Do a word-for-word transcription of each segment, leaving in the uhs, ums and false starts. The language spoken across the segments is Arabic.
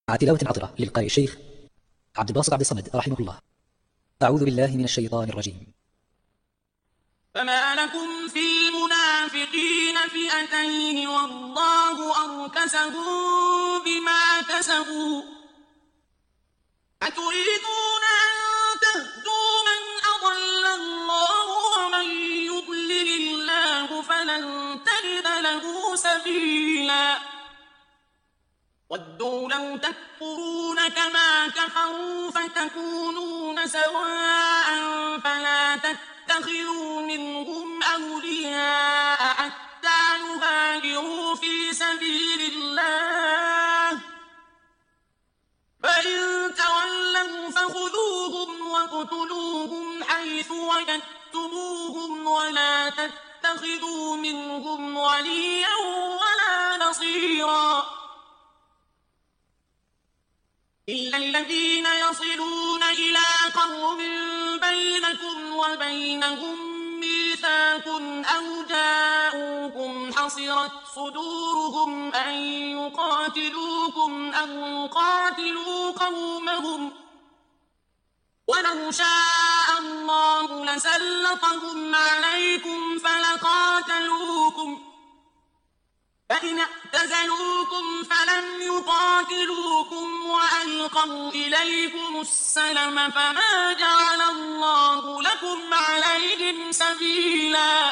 مع تلاوة عطرة للقارئ الشيخ عبد الباسط عبد الصمد رحمه الله. أعوذ بالله من الشيطان الرجيم. فما لكم في المنافقين فئتين والله أركسهم بما كسبوا أتريدون أن تهدوا من أضل الله ومن يضلل الله فلن تجد له سبيلا ودوا لو تكفرون كما كفروا فتكونون سواء فلا تتخذوا منهم أولياء حتى يهاجروا في سبيل الله فإن تولوا فخذوهم واقتلوهم حيث وجدتموهم ولا تتخذوا منهم وليا ولا نصيرا إلا الذين يصلون إلى قوم بينكم وبينهم ميثاق أو جاءوكم حصرت صدورهم أن يقاتلوكم أو يقاتلوا قومهم ولو شاء الله لسلطهم عليكم فلقاتلوكم فإن اعتزلوكم فلم يقاتلوكم وألقوا إليكم السلم فما جعل الله لكم عليهم سبيلا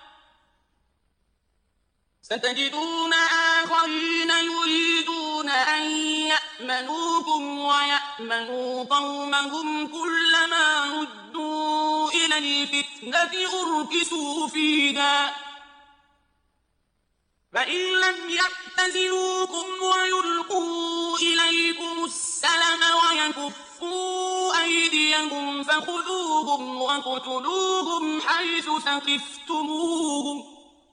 ستجدون آخرين يريدون أن يأمنوكم ويأمنوا قومهم كلما ردوا إلى الفتنة أركسوا فيها فإن لم يعتزلوكم ويلقوا إليكم السلم ويكفوا أيديهم فخذوهم واقتلوهم حيث ثقفتموهم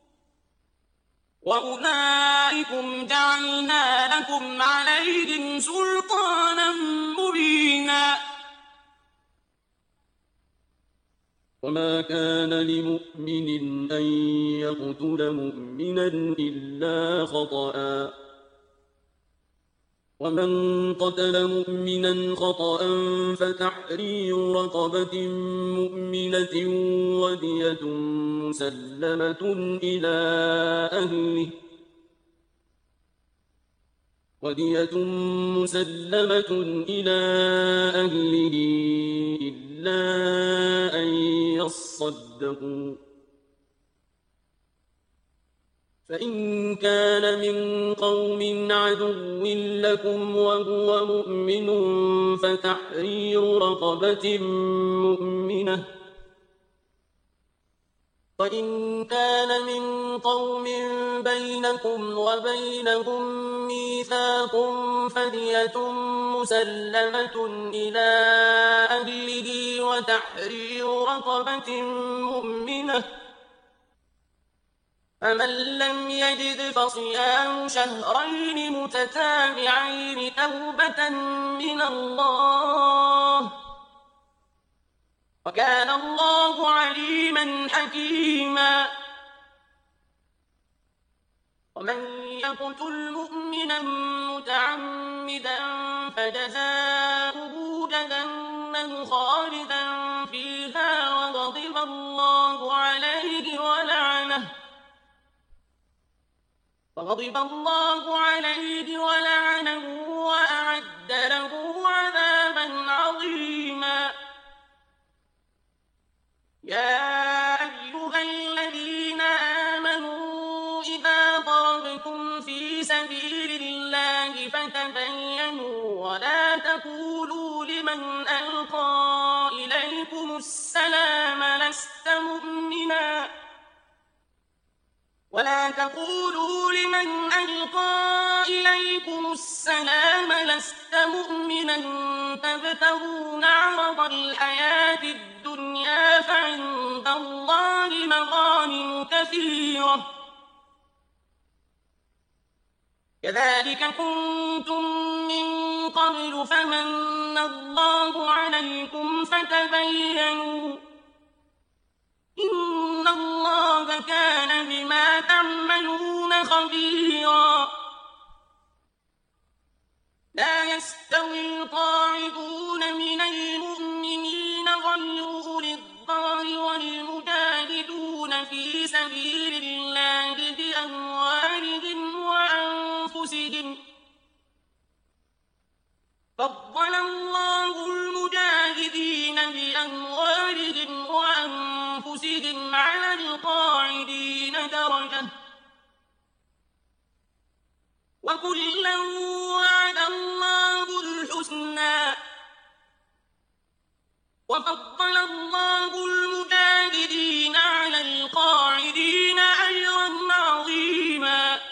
وأولئكم جعلنا لكم عليهم سلطانا مبينا وما كان لمؤمن أن يقتل مؤمنا إلا خطأ ومن قتل مؤمنا خطأ فتحرير رقبة مؤمنة ودية مسلمة إلى أهله ودية مسلمة إلى أهله إلا أن يصدقوا فإن كان من قوم عدو لكم وهو مؤمن فتحرير رقبة مؤمنة وإن كان من قوم بينكم وبينهم ميثاق فدية مسلمة إلى أهله وتحرير رقبة مؤمنة فمن لم يجد فصيام شهرين متتابعين توبة من الله وكان الله عليما حكيما ومن يقتل مؤمنا متعمدا فجزاؤه جهنم خالدا فيها وغضب الله عليه ولعنه وغضب الله عليه ولعنه وأعد له عذابا عظيما يا أيها الذين آمنوا إذا ضربتم في سبيل الله فتبينوا ولا تقولوا لمن ألقى إليكم السلام لست مؤمنا ولا تقولوا لمن ألقى إليكم السلام لست مؤمنا تبتغون عرض الحياة الدنيا فعند الله مغانم كثيرة كذلك كنتم من قبل فمن الله عليكم فتبينوا إن الله كان بما تعملون خبيرا لا يستوي القاعدون من المؤمنين غير أولي الضرر والمجاهدون في سبيل الله بأموالهم وأنفسهم فضل الله المجاهدين بأموالهم وأنفسهم على القاعدين درجة وكلا وعد الله الحسنى وفضل الله المجاهدين على القاعدين أجرا عظيما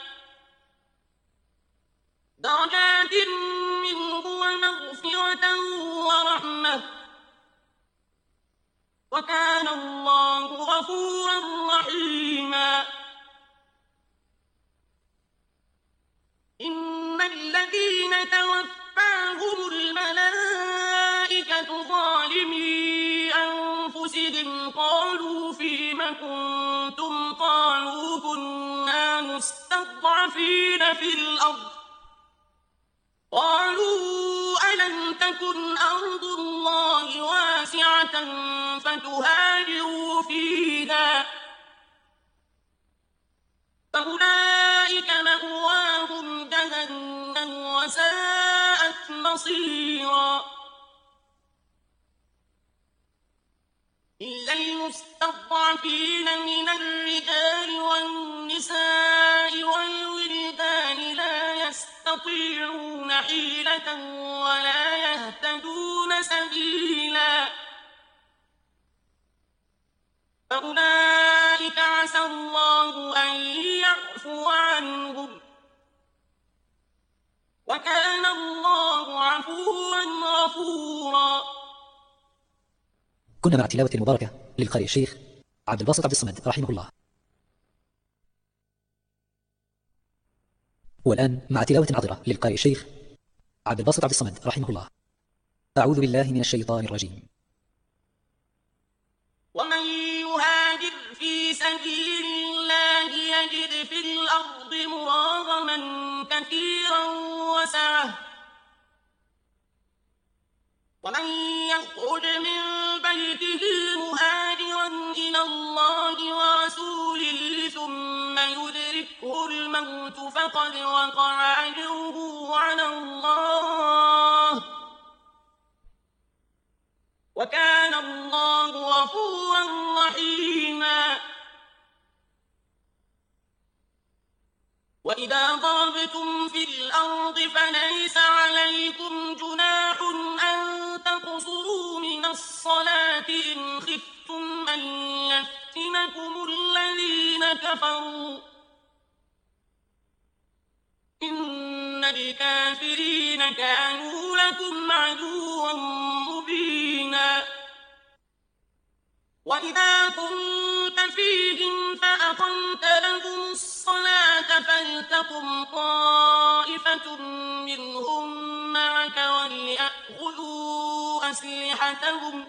درجات منه ومغفرة ورحمة وكان الله غفورا رحيما إن الذين توفاهم الملائكة ظالمي أنفسهم قالوا فيم كنتم قالوا كنا مستضعفين في الأرض قالوا ألم تكن أرض الله واسعة فتهاجروا فيها فأولئك مأواهم جهنم وساءت مصيرا إلا المستضعفين من الرجال والنساء والولدان لا يستطيعون حيلة ولا يهتدون سبيلا فأولئك عسى الله أن يعفو عنهم وكان الله عفوا غفورا. كنا مع تلاوة المباركة للقارئ الشيخ عبد الباسط عبد الصمد رحمه الله. والآن مع تلاوة عطرة للقارئ الشيخ عبد الباسط عبد الصمد رحمه الله. أعوذ بالله من الشيطان الرجيم. ومن يهاجر في سبيل الله يجد في الأرض مراغما كثيرا وسعة ومن يخرج من بيته مهاجرا إلى الله ورسوله ثم يدركه الموت فقد وقع أجره على الله وكان الله غفورا رحيما. وإذا ضربتم في الأرض فليس عليكم جناح أن تقصروا من الصلاة إن خفتم أن يفتنكم الذين كفروا إن الكافرين كانوا لكم عدوا مبينا. وإذا كنت فيهم فأقمت لهم الصلاة فلتقم طائفة منهم معك وليأخذوا أسلحتهم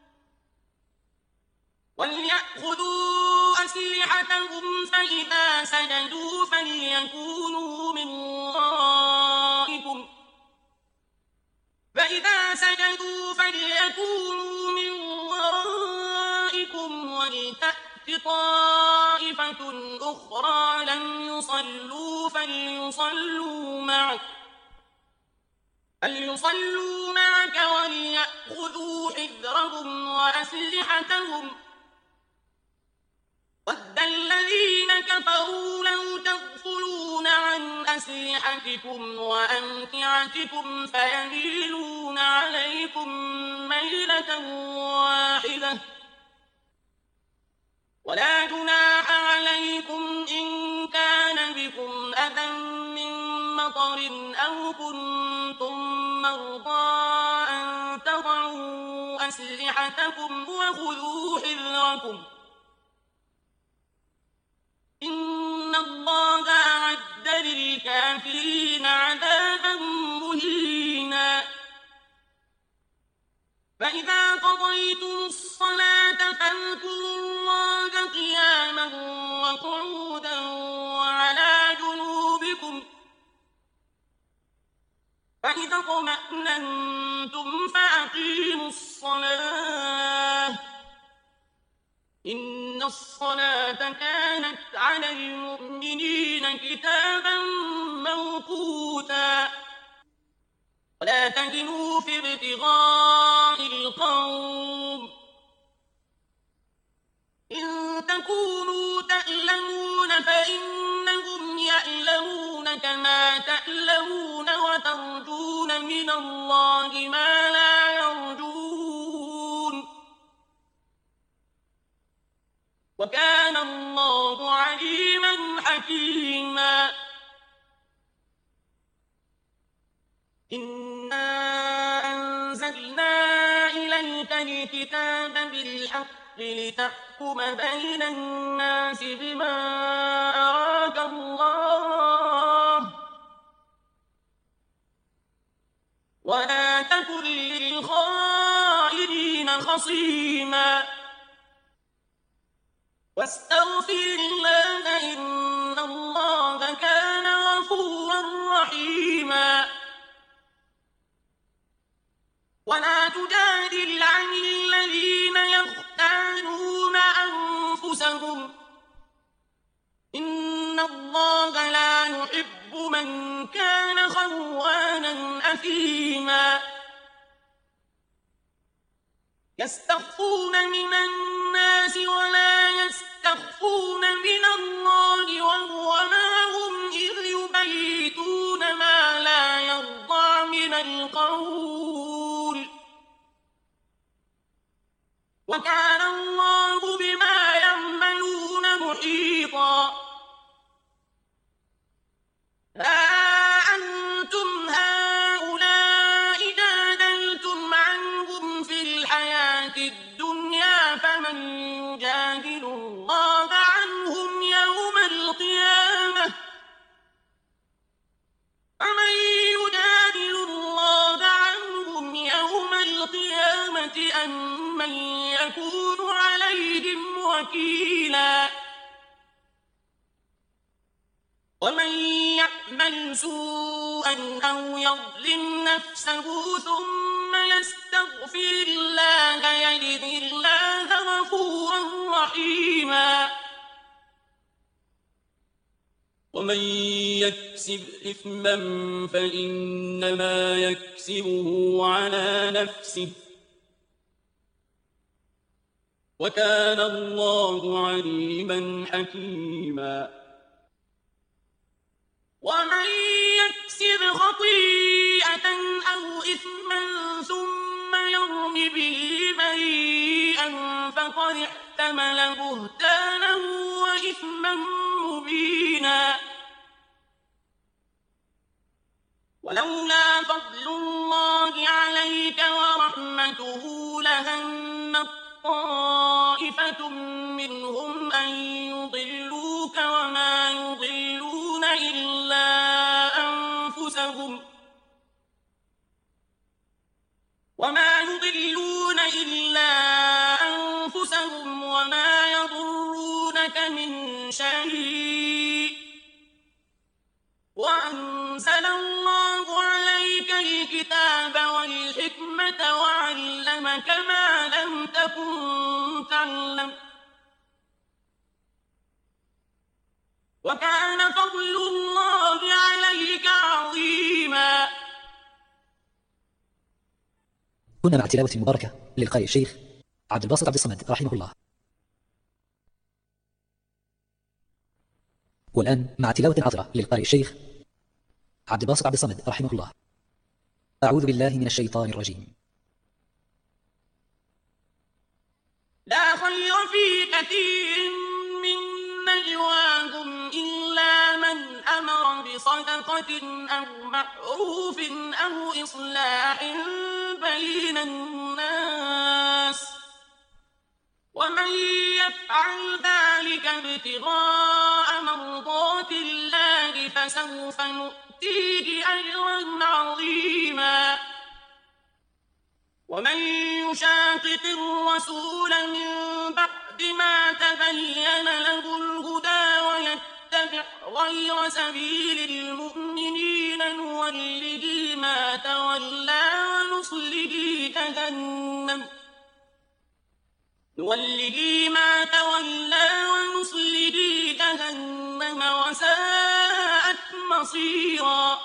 وليأخذوا أسلحتهم فإذا سجدوا فليكونوا من ورائكم فإذا سجدوا فليكونوا من ورائكم ولتأت طائفة أخرى لم يصلوا فليصلوا معك فليصلوا معك وليأخذوا حذرهم وأسلحتهم وَدَّ الَّذِينَ كَفَرُوا لَوْ تَغْفُلُونَ عَنْ أَسْلِحَتِكُمْ وَأَمْتِعَتِكُمْ فَيَمِيلُونَ عَلَيْكُمْ مَيْلَةً وَاحِدَةً وَلَا جُنَاحَ عَلَيْكُمْ إِن كَانَ بِكُمْ أَذًى مِّن مَّطَرٍ أَوْ كُنتُم مَّرْضَىٰ أَن تَضَعُوا أَسْلِحَتَكُمْ وَخُذُوا حِذْرَكُمْ إِنَّ اللَّهَ أَعَدَّ لِلْكَافِرِينَ عَذَابًا مُّهِينًا. فَإِذَا قَضَيْتُمُ الصَّلَاةَ فَاذْكُرُوا اللَّهَ قِيَامًا وَقُعُودًا وَعَلَىٰ جُنُوبِكُمْ فَإِذَا إذا اطمأننتم فأقيموا الصلاة إن الصلاة كانت على المؤمنين كتابا موقوتا ولا تهنوا في ابتغاء القوم إن تكونوا تألمون فإنهم يألمون كما تألمون وترجون من الله ما لا يرجون وكان الله عليما حكيما إنا أنزلنا إليك الكتاب بالحق لتحكم بين الناس بما أراك الله ولا تكن للخائنين خصيما واستغفر الله إن الله كان غفورا رحيما ولا تجادل عن الذين يختانون أنفسهم إن الله لا يحب من كان خوانا أثيما يستخفون من الناس ولا يستخفون من الله وهو معهم إذ يبيتون ما لا يرضى من القول وكان الله بما يعملون محيطا ها أنتم هؤلاء جادلتم عنهم في الحياة الدنيا فمن يجادل الله عنهم يوم القيامة فمن يجادل الله عنهم يوم القيامة أم من يكون عليهم وكيلا ومن يعمل سوءا أو يظلم نفسه ثم يستغفر الله يجد الله غفورا رحيما ومن يكسب إثما فإنما يكسبه على نفسه وكان الله عليما حكيما ومن يكسب خطيئة أو إثما ثم يرم به بريئا فقد احتمل بهتانا وإثما مبينا ولولا فضل الله عليك ورحمته لهمت طائفة منهم أن يضلوك وما يضلون إلا أنفسهم وما يضلون إلا أنفسهم وما يضرونك من شيء وأنزل الله عليك الكتاب والحكمة وعلمك ما لم تكن تعلم وكان فضل الله عليك عظيما. كنا مع التلاوة المباركة للقارئ الشيخ عبد الباسط عبد الصمد رحمه الله. والآن مع تلاوة عطرة للقارئ الشيخ عبد الباسط عبد الصمد رحمه الله. أعوذ بالله من الشيطان الرجيم. لا خير في كثير من نجواهم إلا من أمر بصدقة أو معروف أو إصلاح بين الناس ومن يفعل ذلك ابتغاء مرضات الله فسوف نؤتيه أجرا عظيما. ومن يشاقق الرسول من بعد ما تبين له الهدى ويتبع ويتبع غير سبيل المؤمنين نوله ما تولى ونصله جهنم نوله ما تولى ونصله جهنم وساءت مصيرا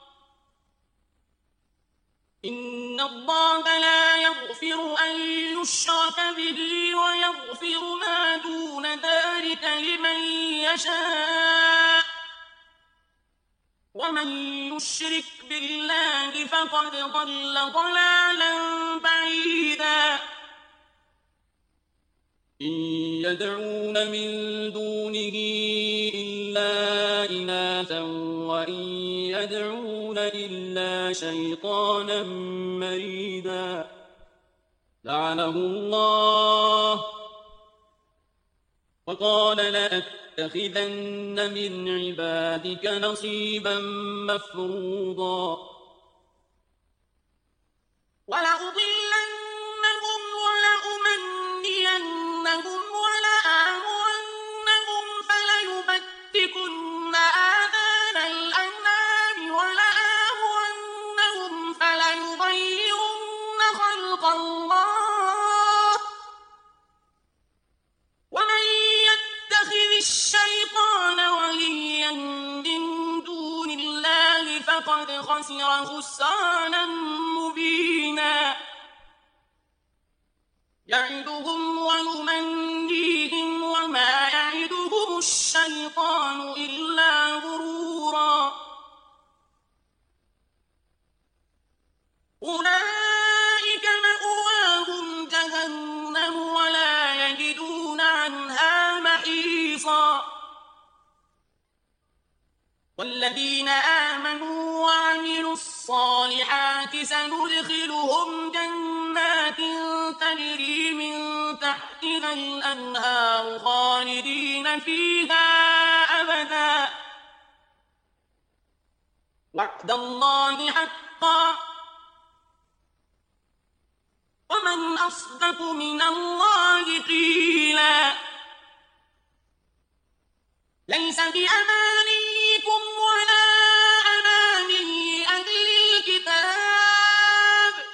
إن الله لا يغفر أن يشرك به ويغفر ما دون ذلك لمن يشاء ومن يشرك بالله فقد ضل ضلالا بعيدا إن يدعون من دونه إلا إناثا وإن يدعون إلا شيطانا مريدا لعنه الله وقال لأتخذن من عبادك نصيبا مفروضا ولأضلنهم ولأمنينهم ولآمرنهم فليبتكن آذان الأنعام ولآمرنهم فليغيرن خلق الله ومن يتخذ الشيطان وليا من دون الله فقد خسر خسرانا مبينا يعدهم ويمنيهم وما يعدهم الشيطان إلا غرورا أولئك مأواهم جهنم ولا يجدون عنها محيصا والذين آمنوا وعملوا الصالحات سندخلهم جنات تجري من تحتها الأنهار خالدين فيها أبدا وعد الله حقا ومن أصدق من الله قيلا ليس بأمانيكم ولا أماني أهل الكتاب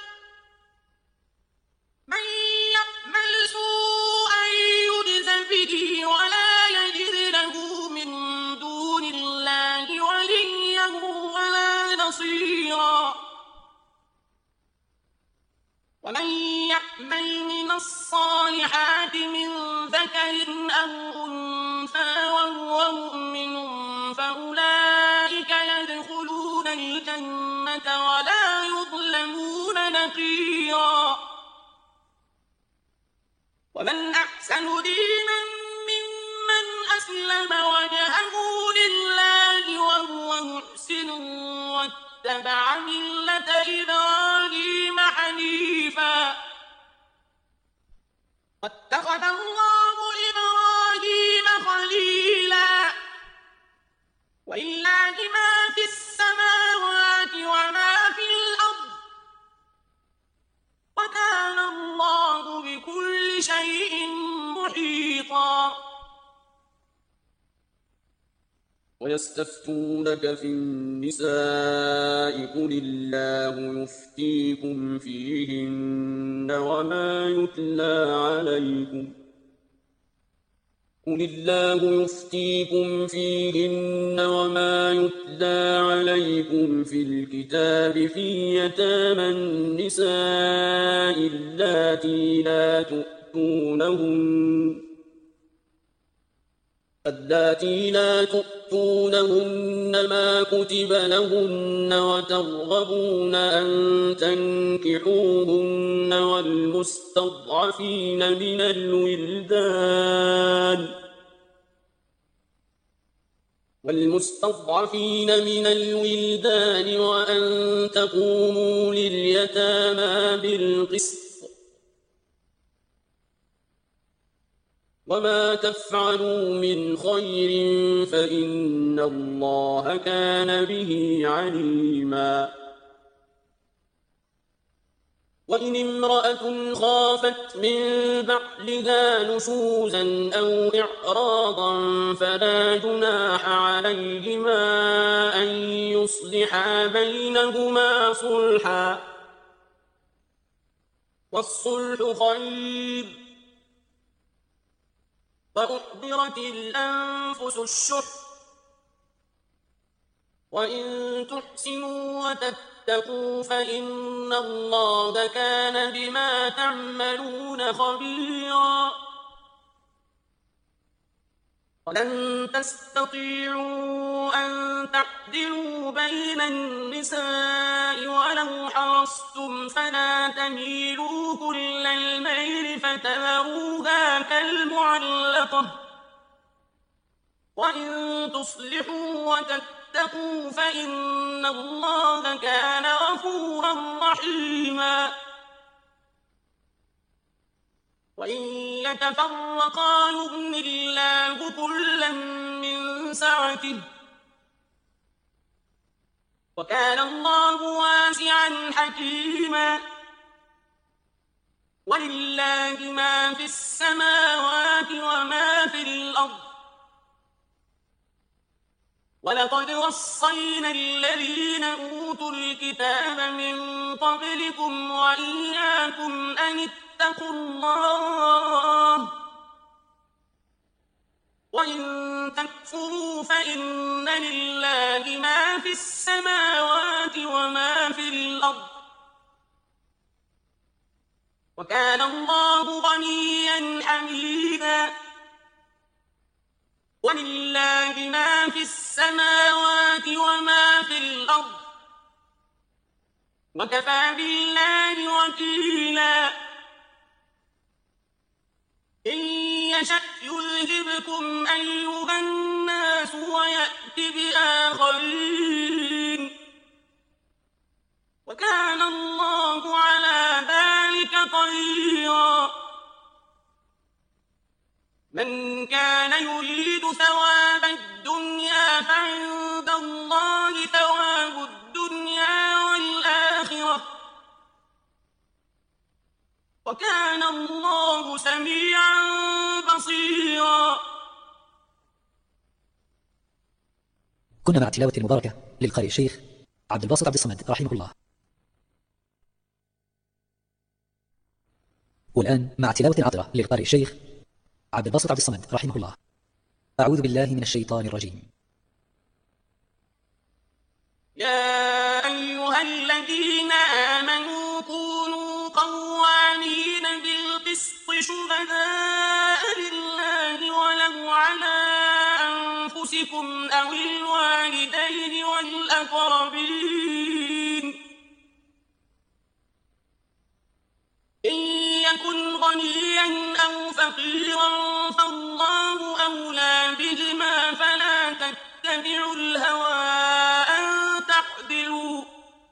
من يعمل سوءا يجز به ولا يجد له من دون الله وليا ولا نصيرا ومن يعمل من الصالحات من ذكر أو أنثى وهو مؤمن فأولئك يدخلون الجنة ولا يظلمون نقيرا ومن أحسن دينا ممن أسلم وجهه لله وهو محسن واتبع ملة إبراهيم حنيفا واتخذ الله إبراهيم خليلا ولله ما في السماوات وما في الأرض وكان الله بكل شيء محيطا ويستفتونك في النساء قل الله يفتيكم فيهن وما يتلى عليكم قل الله يفتيكم فيهن وما يتلى عليكم في الكتاب في يتامى النساء اللاتي لا تؤتونهن اللاتي لا تؤتونهن ما كتب لهن وترغبون أن تنكحوهن والمستضعفين من الولدان والمستضعفين من الولدان وأن تقوموا لليتامى بالقسط وما تفعلوا من خير فإن الله كان به عليما وإن امرأة خافت من بعلها نشوزا أو إعراضا فلا جناح عليهما أن يصلحا بينهما صلحا، والصلح خير. وأحضرت الأنفس الشح، وإن تحسنوا وتتقوا فإن الله كان بما تعملون خبيرا. ولن تستطيعوا أن تعدلوا بين النساء ولو حرصتم فلا تميلوا كل الميل فتذروها كالمعلقة. وإن تصلحوا وتتقوا فإن الله كان غفورا رحيما. وإن يتفرقا يغن الله كلا من سعته، وكان الله واسعا حكيما. ولله ما في السماوات وما في الأرض. ولقد وصينا الذين أوتوا الكتاب من قبلكم وإياكم أن اتقوا الله. وإن تكفروا فإن لله ما في السماوات وما في الأرض، وكان الله غنيا حميدا. ولله ما في السماوات وما في الأرض، وكفى بالله وكيلا. إن يشأ يذهبكم أيها الناس ويأت بآخرين، وكان الله على ذلك قديرا. من كان يريد ثواب الدنيا فعند الله ثواب الدنيا والآخرة، وكان الله سميعا بصيرا. كنا مع تلاوة المباركة للقارئ الشيخ عبد الباسط عبد الصمد رحمه الله. والآن مع تلاوة عطرة للقارئ الشيخ عبد الباسط عبد الصمد رحمه الله. أعوذ بالله من الشيطان الرجيم. يا أيها الذين آمنوا كونوا قوامين بالقسط شهداء لله ولو على أنفسكم أو الوالدين والأقربين إن يكن غنيا أو فقيرا فالله أولى بهما فلا تتبعوا الهوى أن تعدلوا.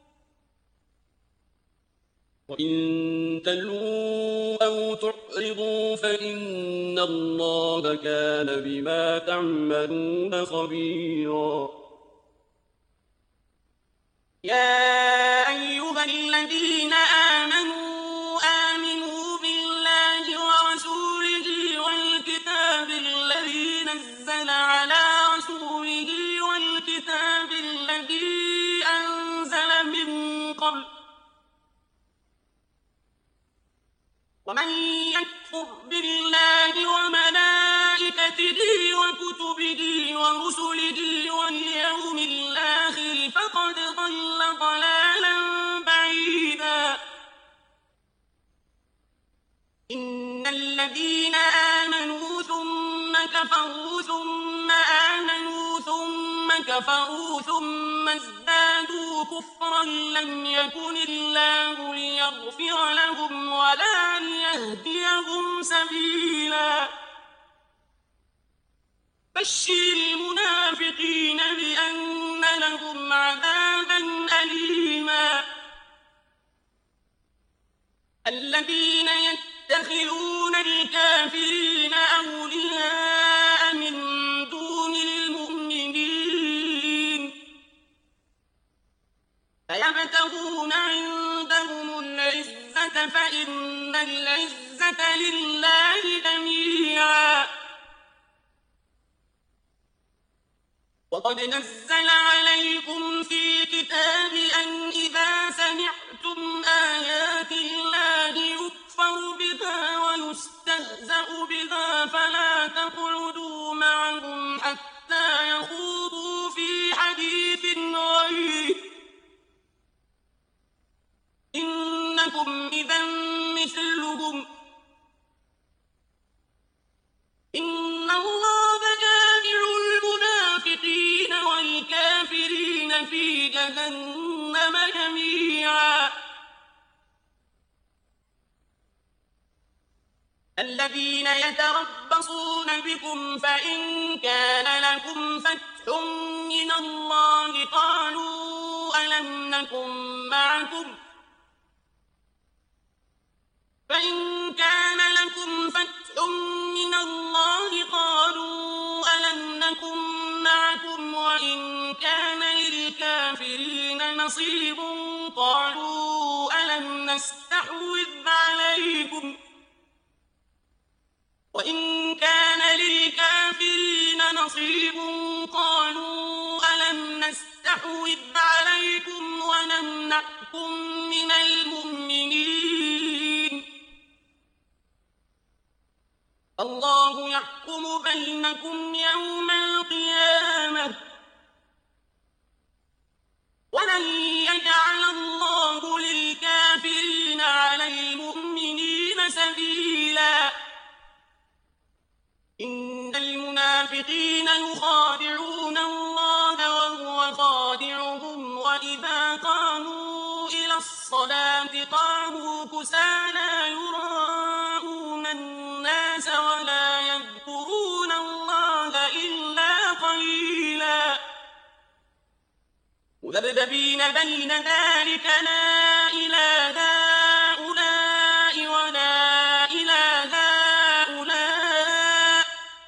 وإن تلووا أو تعرضوا فإن الله كان بما تعملون خبيرا. يا أيها الذين آمنوا آمنوا بالله ورسوله والكتاب الذي نزل على رسوله والكتاب الذي أنزل من قبل، ومن يكفر بالله وملائكته وكتبه ورسله واليوم الآخر فقد ضل ضلالا بعيدا. إن الذين آمنوا ثم كفروا ثم آمنوا ثم كفروا ثم ازدادوا كفرا لم يكن الله ليغفر لهم ولا ليهديهم سبيلا. بشر المنافقين بأن لهم عذابا أليما. الذين يتخذون الكافرين أولياء من دون المؤمنين فيبتغون عندهم العزة فإن العزة لله جميعا. وقد نزل عليكم في الكتاب أن إذا سمعتم آيات الله يكفر بها ويستهزأ بها فلا تقعدوا معهم حتى يخوضوا في حديث غيره إنكم إذا مثلهم إن الله جامع المنافقين والكافرين في جهنم جميعا. الذين يتربصون بكم فإن كان لكم فتح من الله قالوا ألم نكن معكم فإن كان لكم فتح من الله قالوا ألم نكن معكم وإن كان للكافرين نصيب قالوا ألم نستحوذ عليكم وإن كان للكافرين نصيب قالوا ألم نستحوذ عليكم ونمنعكم من المؤمنين الله يحكم بينكم يوم القيامة ولن يجعل الله للكافرين على المؤمنين سبيلا. إن المنافقين يخادعون الله وهو خادعهم وإذا قاموا إلى الصلاة قاموا كسالى يراءون الناس ولا يذكرون الله إلا قليلا مذبذبين بين ذلك لا إلى هؤلاء ولا إلى هؤلاء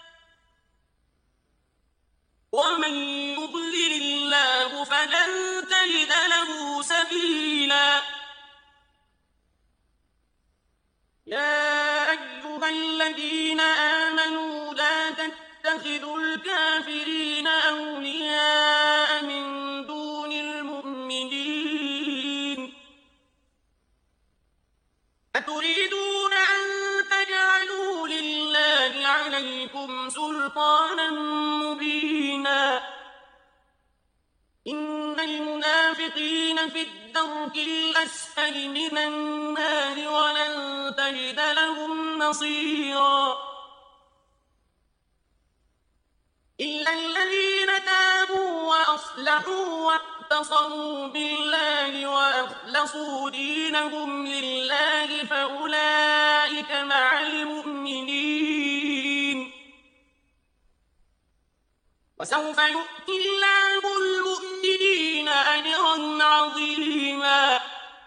ومن يضلل الله فلن تجد له سبيلا. يا أيها الذين آمنوا لا تتخذوا الكافرين أولياء من دون المؤمنين أتريدون أن تجعلوا لله عليكم سلطانا مبينا إن المنافقين في الدرك الأسفل من النار ولن تجد لهم نصيرا إلا الذين تابوا وأصلحوا واعتصموا بالله وأخلصوا دينهم لله فأولئك مع المؤمنين وسوف يؤتي الله المؤمنين أجرا عظيما.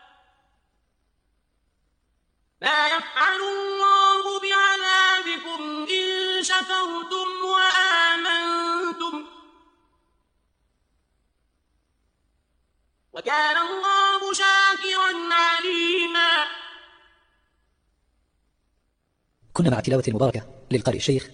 ما يفعل الله بعذابكم إن شكرتم وآمنتم وكان الله شاكرا عليما. كنا مع تلاوة المباركة للقارئ الشيخ